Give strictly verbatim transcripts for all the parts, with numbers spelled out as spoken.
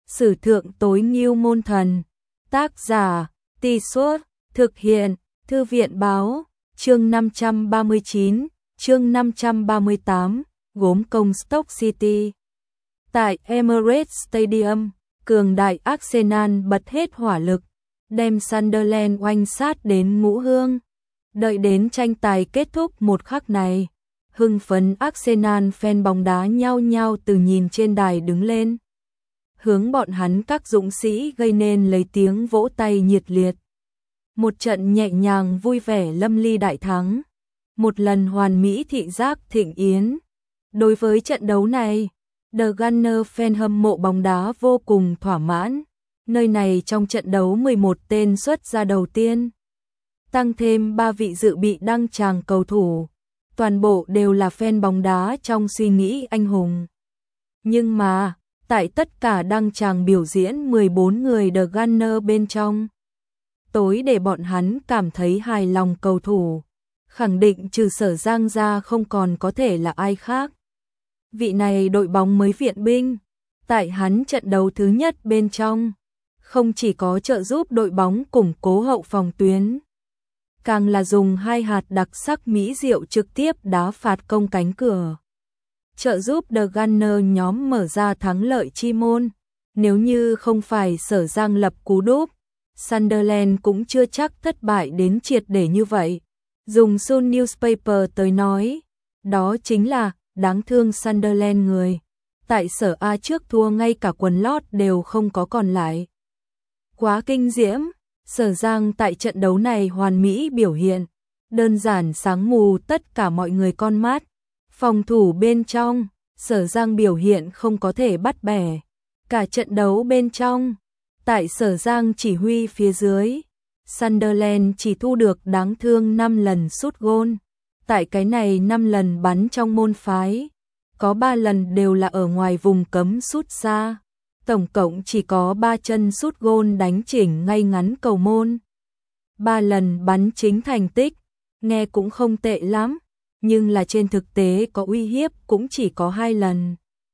Sử thượng tối ngưu môn thần. Tác giả, Tì Suốt, thực hiện, Thư viện báo, chương năm trăm ba mươi chín, chương năm trăm ba mươi tám, gốm công Stoke City. Tại Emirates Stadium, cường đại Arsenal bật hết hỏa lực, đem Sunderland oanh sát đến ngũ hương. Đợi đến tranh tài kết thúc một khắc này, hưng phấn Arsenal fan bóng đá nhao nhao từ nhìn trên đài đứng lên, hướng bọn hắn các dũng sĩ gây nên lấy tiếng vỗ tay nhiệt liệt. Một trận nhẹ nhàng vui vẻ lâm ly đại thắng, một lần hoàn mỹ thị giác thịnh yến. Đối với trận đấu này, The Gunners fan hâm mộ bóng đá vô cùng thỏa mãn. Nơi này trong trận đấu mười một tên xuất ra đầu tiên, tăng thêm ba vị dự bị đăng tràng cầu thủ, toàn bộ đều là fan bóng đá trong suy nghĩ anh hùng. Nhưng mà, tại tất cả đăng tràng biểu diễn mười bốn người The Gunners bên trong, tối để bọn hắn cảm thấy hài lòng cầu thủ, khẳng định trừ Sở Giang ra không còn có thể là ai khác. Vị này đội bóng mới viện binh, tại hắn trận đấu thứ nhất bên trong, không chỉ có trợ giúp đội bóng củng cố hậu phòng tuyến, càng là dùng hai hạt đặc sắc mỹ diệu trực tiếp đá phạt công cánh cửa, trợ giúp The Gunners nhóm mở ra thắng lợi chi môn. Nếu như không phải Sở Giang lập cú đúp, Sunderland cũng chưa chắc thất bại đến triệt để như vậy. Dùng Sun Newspaper tới nói, đó chính là đáng thương Sunderland người. Tại Sở A trước thua ngay cả quần lót đều không có còn lại. Quá kinh diễm, Sở Giang tại trận đấu này hoàn mỹ biểu hiện, đơn giản sáng mù tất cả mọi người con mắt. Phòng thủ bên trong, Sở Giang biểu hiện không có thể bắt bẻ. Cả trận đấu bên trong, tại Sở Giang chỉ huy phía dưới, Sunderland chỉ thu được đáng thương năm lần sút gôn. Tại cái này năm lần bắn trong môn phái, có ba lần đều là ở ngoài vùng cấm sút xa. Tổng cộng chỉ có ba chân sút gôn đánh chỉnh ngay ngắn cầu môn. ba lần bắn chính thành tích, nghe cũng không tệ lắm, nhưng là trên thực tế có uy hiếp cũng chỉ có hai lần.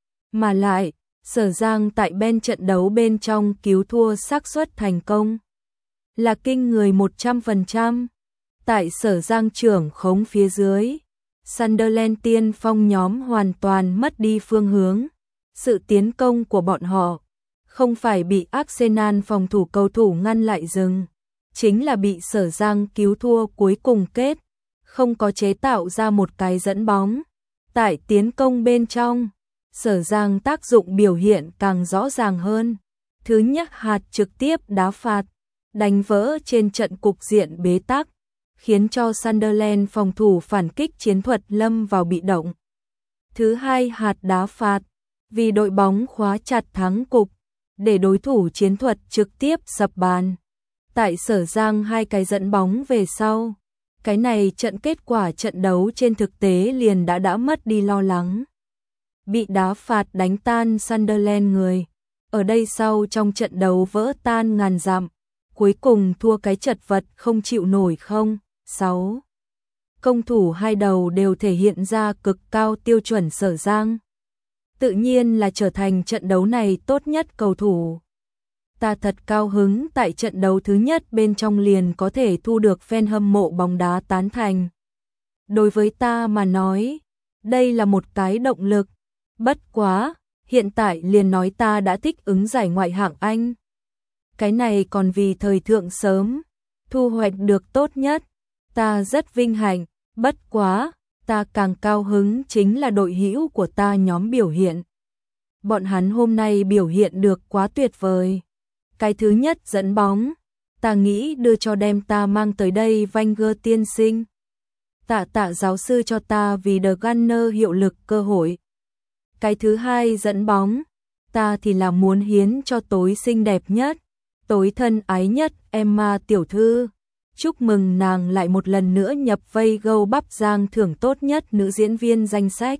Mà lại, Sở Giang tại bên trận đấu bên trong cứu thua xác suất thành công là kinh người một trăm phần trăm. Tại Sở Giang trưởng khống phía dưới, Sunderland tiên phong nhóm hoàn toàn mất đi phương hướng. Sự tiến công của bọn họ không phải bị Arsenal phòng thủ cầu thủ ngăn lại dừng, chính là bị Sở Giang cứu thua cuối cùng kết, không có chế tạo ra một cái dẫn bóng. Tại tiến công bên trong, Sở Giang tác dụng biểu hiện càng rõ ràng hơn. Thứ nhất hạt trực tiếp đá phạt, đánh vỡ trên trận cục diện bế tắc, khiến cho Sunderland phòng thủ phản kích chiến thuật lâm vào bị động. Thứ hai hạt đá phạt, vì đội bóng khóa chặt thắng cục, để đối thủ chiến thuật trực tiếp sập bàn. Tại Sở Giang hai cái dẫn bóng về sau, cái này trận kết quả trận đấu trên thực tế liền đã đã mất đi lo lắng. Bị đá phạt đánh tan Sunderland người, ở đây sau trong trận đấu vỡ tan ngàn dặm, cuối cùng thua cái chật vật không chịu nổi không. sáu. Công thủ hai đầu đều thể hiện ra cực cao tiêu chuẩn Sở Giang, tự nhiên là trở thành trận đấu này tốt nhất cầu thủ. Ta thật cao hứng tại trận đấu thứ nhất bên trong liền có thể thu được fan hâm mộ bóng đá tán thành. Đối với ta mà nói, đây là một cái động lực. Bất quá, hiện tại liền nói ta đã thích ứng giải ngoại hạng Anh. Cái này còn vì thời thượng sớm, thu hoạch được tốt nhất. Ta rất vinh hạnh, bất quá, ta càng cao hứng chính là đội hữu của ta nhóm biểu hiện. Bọn hắn hôm nay biểu hiện được quá tuyệt vời. Cái thứ nhất dẫn bóng, ta nghĩ đưa cho đem ta mang tới đây Wenger tiên sinh. Tạ tạ giáo sư cho ta vì The Gunners hiệu lực cơ hội. Cái thứ hai dẫn bóng, ta thì là muốn hiến cho tối xinh đẹp nhất, tối thân ái nhất Emma tiểu thư. Chúc mừng nàng lại một lần nữa nhập vây gâu bắp giang thưởng tốt nhất nữ diễn viên danh sách.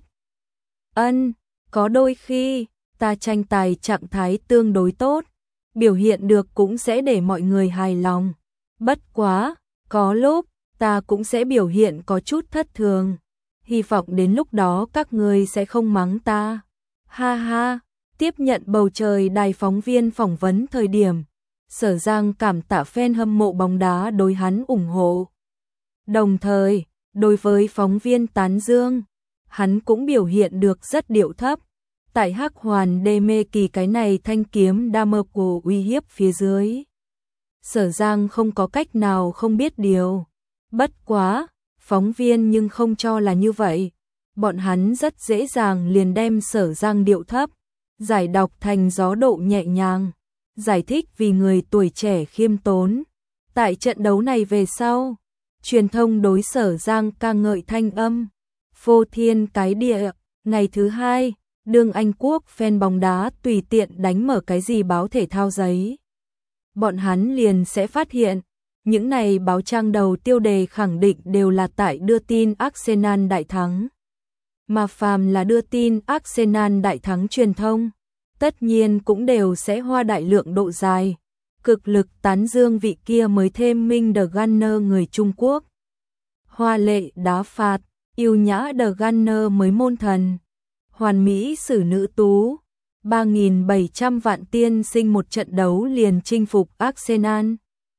Ân, có đôi khi, ta tranh tài trạng thái tương đối tốt, biểu hiện được cũng sẽ để mọi người hài lòng. Bất quá, có lúc, ta cũng sẽ biểu hiện có chút thất thường. Hy vọng đến lúc đó các người sẽ không mắng ta. Ha ha, Tiếp nhận bầu trời đài phóng viên phỏng vấn thời điểm, Sở Giang cảm tạ fan hâm mộ bóng đá đối hắn ủng hộ. Đồng thời, đối với phóng viên tán dương, hắn cũng biểu hiện được rất điệu thấp. Tại Hắc Hoàn đê mê kỳ cái này thanh kiếm đa của uy hiếp phía dưới. Sở Giang không có cách nào không biết điều. Bất quá, phóng viên nhưng không cho là như vậy. Bọn hắn rất dễ dàng liền đem Sở Giang điệu thấp, giải đọc thành gió độ nhẹ nhàng, giải thích vì người tuổi trẻ khiêm tốn. Tại trận đấu này về sau, truyền thông đối Sở Giang ca ngợi thanh âm, phô thiên cái địa. Ngày thứ hai, đương Anh Quốc fan bóng đá tùy tiện đánh mở cái gì báo thể thao giấy. Bọn hắn liền sẽ phát hiện, những này báo trang đầu tiêu đề khẳng định đều là tại đưa tin Arsenal đại thắng. Mà phàm là đưa tin Arsenal đại thắng truyền thông, tất nhiên cũng đều sẽ hoa đại lượng độ dài, cực lực tán dương vị kia mới thêm Minh The Gunner người Trung Quốc. Hoa lệ đá phạt, yêu nhã The Gunner mới môn thần, hoàn mỹ xử nữ tú, ba nghìn bảy trăm vạn tiên sinh một trận đấu liền chinh phục Arsenal.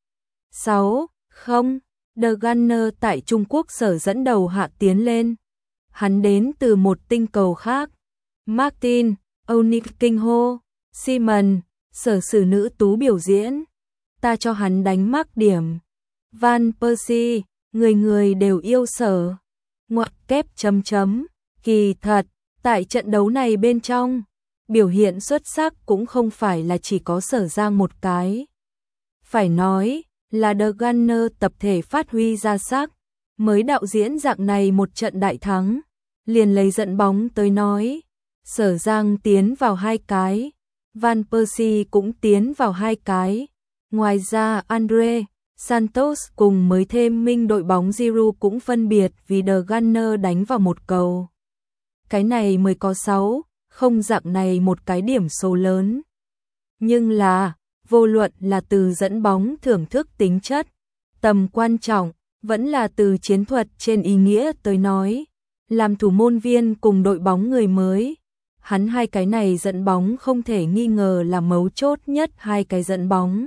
sáu không, The Gunner tại Trung Quốc sở dẫn đầu hạ tiến lên. Hắn đến từ một tinh cầu khác. Martin, O'Neill, Simon, sở xử nữ tú biểu diễn. Ta cho hắn đánh mắc điểm. Van Persie, người người đều yêu sở. Ngoặc kép chấm chấm. Kỳ thật, tại trận đấu này bên trong, biểu hiện xuất sắc cũng không phải là chỉ có Sở Giang một cái. Phải nói là The Gunner tập thể phát huy ra sắc, mới đạo diễn dạng này một trận đại thắng, liền lấy dẫn bóng tới nói. Sở Giang tiến vào hai cái, Van Persie cũng tiến vào hai cái. Ngoài ra Andre Santos cùng mới thêm minh đội bóng Giroud cũng phân biệt vì The Gunner đánh vào một cầu. Cái này mới có sáu, không dạng này một cái điểm số lớn. Nhưng là, vô luận là từ dẫn bóng thưởng thức tính chất, tầm quan trọng, vẫn là từ chiến thuật trên ý nghĩa tới nói, làm thủ môn viên cùng đội bóng người mới, hắn hai cái này dẫn bóng không thể nghi ngờ là mấu chốt nhất hai cái dẫn bóng.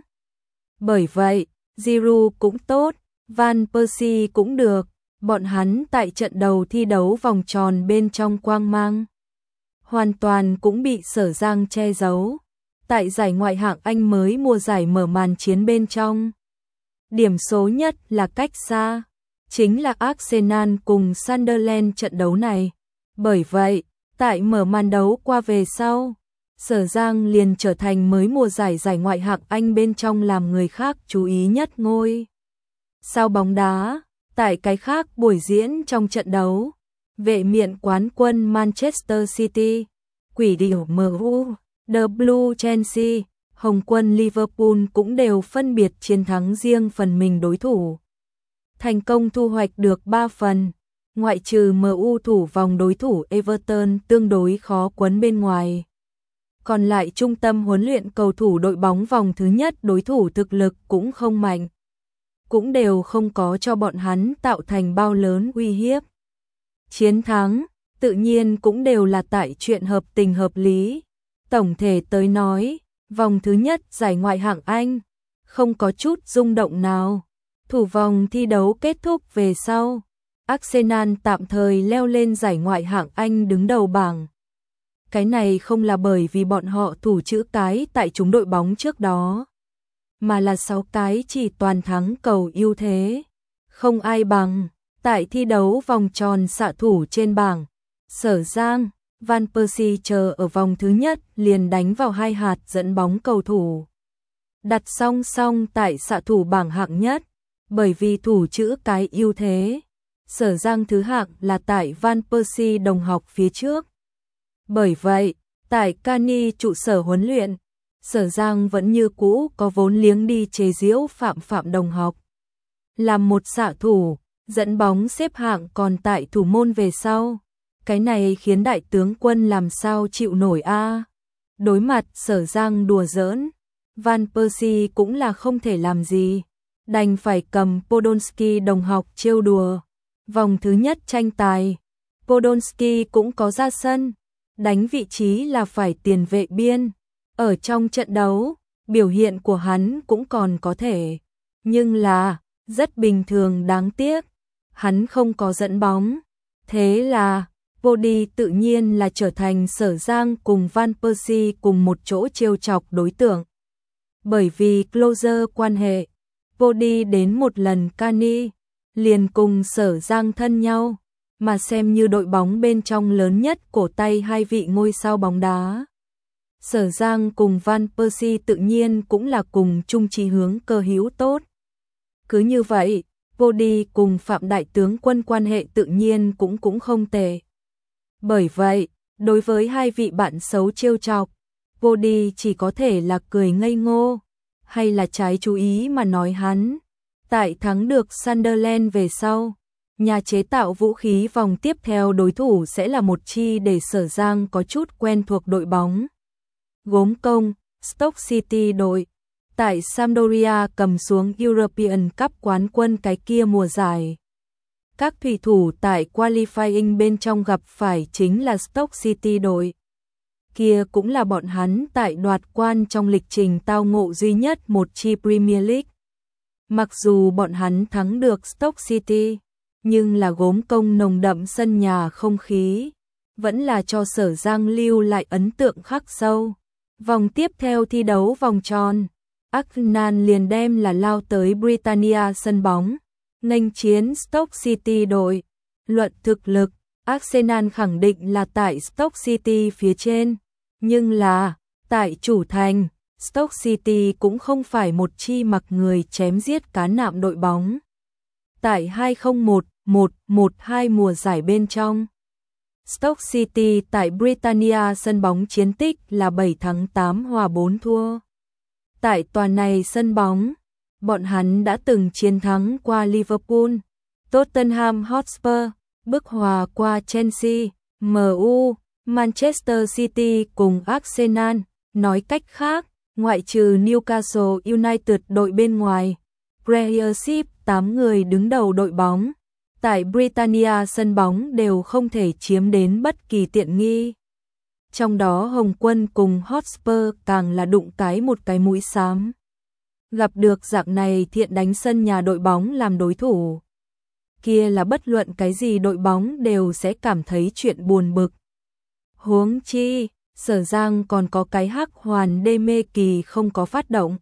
Bởi vậy, Giroud cũng tốt, Van Persie cũng được, bọn hắn tại trận đầu thi đấu vòng tròn bên trong quang mang, hoàn toàn cũng bị Sở Giang che giấu. Tại giải ngoại hạng Anh mới mùa giải mở màn chiến bên trong, điểm số nhất là cách xa, chính là Arsenal cùng Sunderland trận đấu này. Bởi vậy, tại mở màn đấu qua về sau, Sở Giang liền trở thành mới mùa giải giải ngoại hạng Anh bên trong làm người khác chú ý nhất ngôi sao bóng đá. Tại cái khác buổi diễn trong trận đấu, vệ miện quán quân Manchester City, quỷ điểu em u, The Blue Chelsea, hồng quân Liverpool cũng đều phân biệt chiến thắng riêng phần mình đối thủ. Thành công thu hoạch được ba phần, ngoại trừ em u thủ vòng đối thủ Everton tương đối khó quấn bên ngoài. Còn lại trung tâm huấn luyện cầu thủ đội bóng vòng thứ nhất đối thủ thực lực cũng không mạnh, cũng đều không có cho bọn hắn tạo thành bao lớn uy hiếp. Chiến thắng, tự nhiên cũng đều là tại chuyện hợp tình hợp lý. Tổng thể tới nói, vòng thứ nhất giải ngoại hạng Anh, không có chút rung động nào. Thủ vòng thi đấu kết thúc về sau, Arsenal tạm thời leo lên giải ngoại hạng Anh đứng đầu bảng. Cái này không là bởi vì bọn họ thủ chữ cái tại chúng đội bóng trước đó, mà là sáu cái chỉ toàn thắng cầu ưu thế. Không ai bằng, tại thi đấu vòng tròn xạ thủ trên bảng, Sở Giang, Van Persie chờ ở vòng thứ nhất liền đánh vào hai hạt dẫn bóng cầu thủ. Đặt song song tại xạ thủ bảng hạng nhất, bởi vì thủ chữ cái ưu thế. Sở Giang thứ hạng là tại Van Persie đồng học phía trước. Bởi vậy, tại Cani trụ sở huấn luyện, Sở Giang vẫn như cũ có vốn liếng đi chế giễu Phạm Phạm đồng học. Làm một xạ thủ, dẫn bóng xếp hạng còn tại thủ môn về sau. Cái này khiến đại tướng quân làm sao chịu nổi a? Đối mặt Sở Giang đùa giỡn, Van Persie cũng là không thể làm gì, đành phải cầm Podolski đồng học trêu đùa. Vòng thứ nhất tranh tài, Podolski cũng có ra sân, đánh vị trí là phải tiền vệ biên. Ở trong trận đấu, biểu hiện của hắn cũng còn có thể, nhưng là rất bình thường, đáng tiếc, hắn không có dẫn bóng. Thế là Vardy tự nhiên là trở thành Sở Giang cùng Van Persie cùng một chỗ trêu chọc đối tượng. Bởi vì closer quan hệ, Vardy đến một lần Cani liền cùng Sở Giang thân nhau, mà xem như đội bóng bên trong lớn nhất cổ tay hai vị ngôi sao bóng đá. Sở Giang cùng Van Persie tự nhiên cũng là cùng chung chí hướng, cơ hữu tốt. Cứ như vậy, Vardy cùng Phạm Đại Tướng Quân quan hệ tự nhiên cũng cũng không tệ. Bởi vậy, đối với hai vị bạn xấu trêu chọc, Vardy chỉ có thể là cười ngây ngô, hay là trái chú ý mà nói hắn. Tại thắng được Sunderland về sau, nhà chế tạo vũ khí vòng tiếp theo đối thủ sẽ là một chi để Sở Giang có chút quen thuộc đội bóng. Gốm công, Stoke City đội. Tại Sampdoria cầm xuống European Cup quán quân cái kia mùa giải. Các thủy thủ tại qualifying bên trong gặp phải chính là Stoke City đội. Kia cũng là bọn hắn tại đoạt quan trong lịch trình tao ngộ duy nhất một chi Premier League. Mặc dù bọn hắn thắng được Stoke City, nhưng là gốm công nồng đậm sân nhà không khí, vẫn là cho Sở Giang lưu lại ấn tượng khắc sâu. Vòng tiếp theo thi đấu vòng tròn, Arsenal liền đem là lao tới Britannia sân bóng, nghênh chiến Stoke City đội. Luận thực lực, Arsenal khẳng định là tại Stoke City phía trên, nhưng là tại chủ thành, Stoke City cũng không phải một chi mặc người chém giết cá nạm đội bóng. Tại hai không một một một hai mùa giải bên trong, Stoke City tại Britannia sân bóng chiến tích là bảy thắng tám hòa bốn thua. Tại tòa này sân bóng, bọn hắn đã từng chiến thắng qua Liverpool, Tottenham Hotspur, bức hòa qua Chelsea, em u, Manchester City cùng Arsenal. Nói cách khác, ngoại trừ Newcastle United đội bên ngoài, Premiership tám người đứng đầu đội bóng tại Britannia sân bóng đều không thể chiếm đến bất kỳ tiện nghi. Trong đó Hồng Quân cùng Hotspur càng là đụng cái một cái mũi xám. Gặp được dạng này thiện đánh sân nhà đội bóng làm đối thủ, kia là bất luận cái gì đội bóng đều sẽ cảm thấy chuyện buồn bực. Huống chi, Sở Giang còn có cái hắc hoàn đê mê kỳ không có phát động.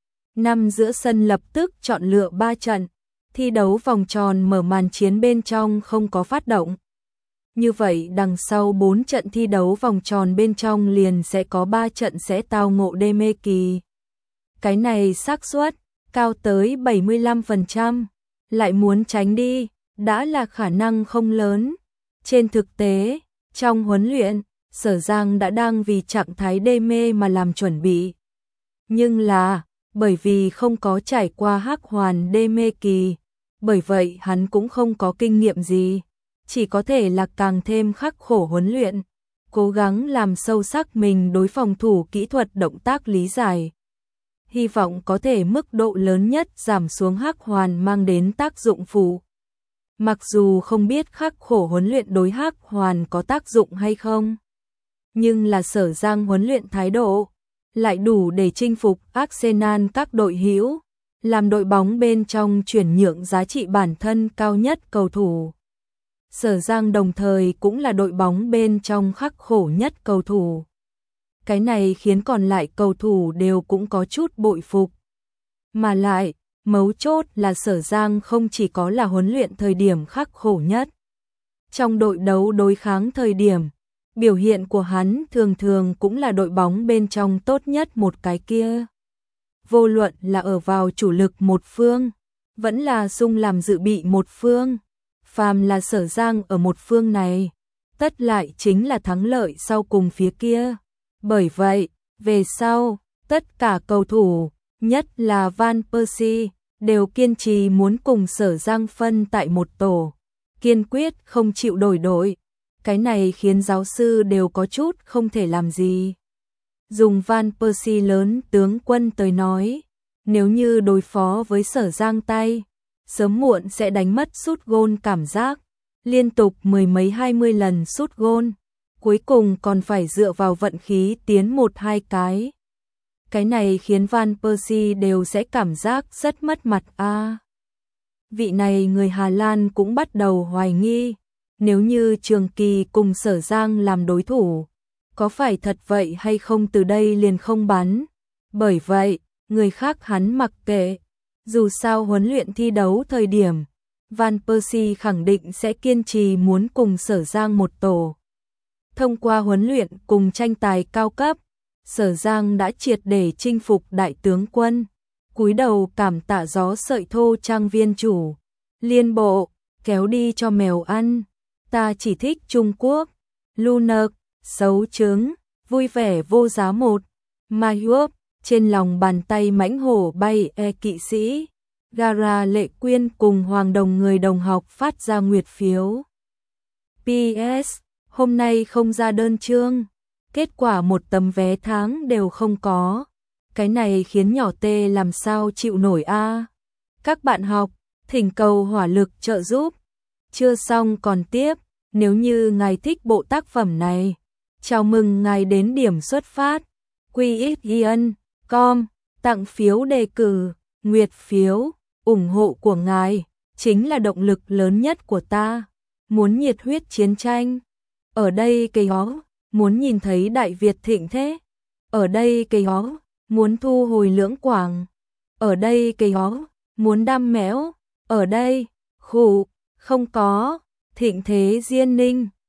Năm giữa sân lập tức chọn lựa ba trận, thi đấu vòng tròn mở màn chiến bên trong không có phát động. Như vậy đằng sau bốn trận thi đấu vòng tròn bên trong liền sẽ có ba trận sẽ tao ngộ đê mê kỳ. Cái này xác suất cao tới bảy mươi lăm phần trăm, lại muốn tránh đi, đã là khả năng không lớn. Trên thực tế, trong huấn luyện, Sở Giang đã đang vì trạng thái đê mê mà làm chuẩn bị. Nhưng là, bởi vì không có trải qua hắc hoàn đê mê kỳ, bởi vậy hắn cũng không có kinh nghiệm gì, chỉ có thể là càng thêm khắc khổ huấn luyện, cố gắng làm sâu sắc mình đối phòng thủ kỹ thuật động tác lý giải. Hy vọng có thể mức độ lớn nhất giảm xuống hắc hoàn mang đến tác dụng phụ. Mặc dù không biết khắc khổ huấn luyện đối hắc hoàn có tác dụng hay không, nhưng là Sở Giang huấn luyện thái độ lại đủ để chinh phục Arsenal các đội hữu, làm đội bóng bên trong chuyển nhượng giá trị bản thân cao nhất cầu thủ. Sở Giang đồng thời cũng là đội bóng bên trong khắc khổ nhất cầu thủ. Cái này khiến còn lại cầu thủ đều cũng có chút bội phục. Mà lại, mấu chốt là Sở Giang không chỉ có là huấn luyện thời điểm khắc khổ nhất. Trong đội đấu đối kháng thời điểm, biểu hiện của hắn thường thường cũng là đội bóng bên trong tốt nhất một cái kia. Vô luận là ở vào chủ lực một phương, vẫn là sung làm dự bị một phương, phàm là Sở Giang ở một phương này, tất lại chính là thắng lợi sau cùng phía kia. Bởi vậy, về sau, tất cả cầu thủ, nhất là Van Persie, đều kiên trì muốn cùng Sở Giang phân tại một tổ, kiên quyết không chịu đổi đội. Cái này khiến giáo sư đều có chút không thể làm gì. Dùng Van Persie lớn tướng quân tới nói, nếu như đối phó với Sở Giang tay, sớm muộn sẽ đánh mất sút gôn cảm giác, liên tục mười mấy hai mươi lần sút gôn, cuối cùng còn phải dựa vào vận khí tiến một hai cái. Cái này khiến Van Persie đều sẽ cảm giác rất mất mặt a. À, vị này người Hà Lan cũng bắt đầu hoài nghi, nếu như Trường Kỳ cùng Sở Giang làm đối thủ, có phải thật vậy hay không từ đây liền không bắn. Bởi vậy, người khác hắn mặc kệ, dù sao huấn luyện thi đấu thời điểm, Van Persie khẳng định sẽ kiên trì muốn cùng Sở Giang một tổ. Thông qua huấn luyện cùng tranh tài cao cấp, Sở Giang đã triệt để chinh phục đại tướng quân, cúi đầu cảm tạ gió sợi thô trang viên chủ, liên bộ, kéo đi cho mèo ăn, ta chỉ thích Trung Quốc, Luner, xấu trứng, vui vẻ vô giá một, Mayup, trên lòng bàn tay mãnh hổ bay e kỵ sĩ, Gara Lệ Quyên cùng Hoàng Đồng người đồng học phát ra nguyệt phiếu. pê ét, hôm nay không ra đơn chương, kết quả một tấm vé tháng đều không có. Cái này khiến nhỏ tê làm sao chịu nổi a. À. Các bạn học, thỉnh cầu hỏa lực trợ giúp. Chưa xong còn tiếp, nếu như ngài thích bộ tác phẩm này, chào mừng ngài đến điểm xuất phát. quy ích yên chấm com, tặng phiếu đề cử, nguyệt phiếu, ủng hộ của ngài chính là động lực lớn nhất của ta. Muốn nhiệt huyết chiến tranh, ở đây cây ó, muốn nhìn thấy Đại Việt thịnh thế, ở đây cây ó, muốn thu hồi Lưỡng Quảng, ở đây cây ó, muốn đam mẽo, ở đây, khủ, không có, thịnh thế Diên Ninh.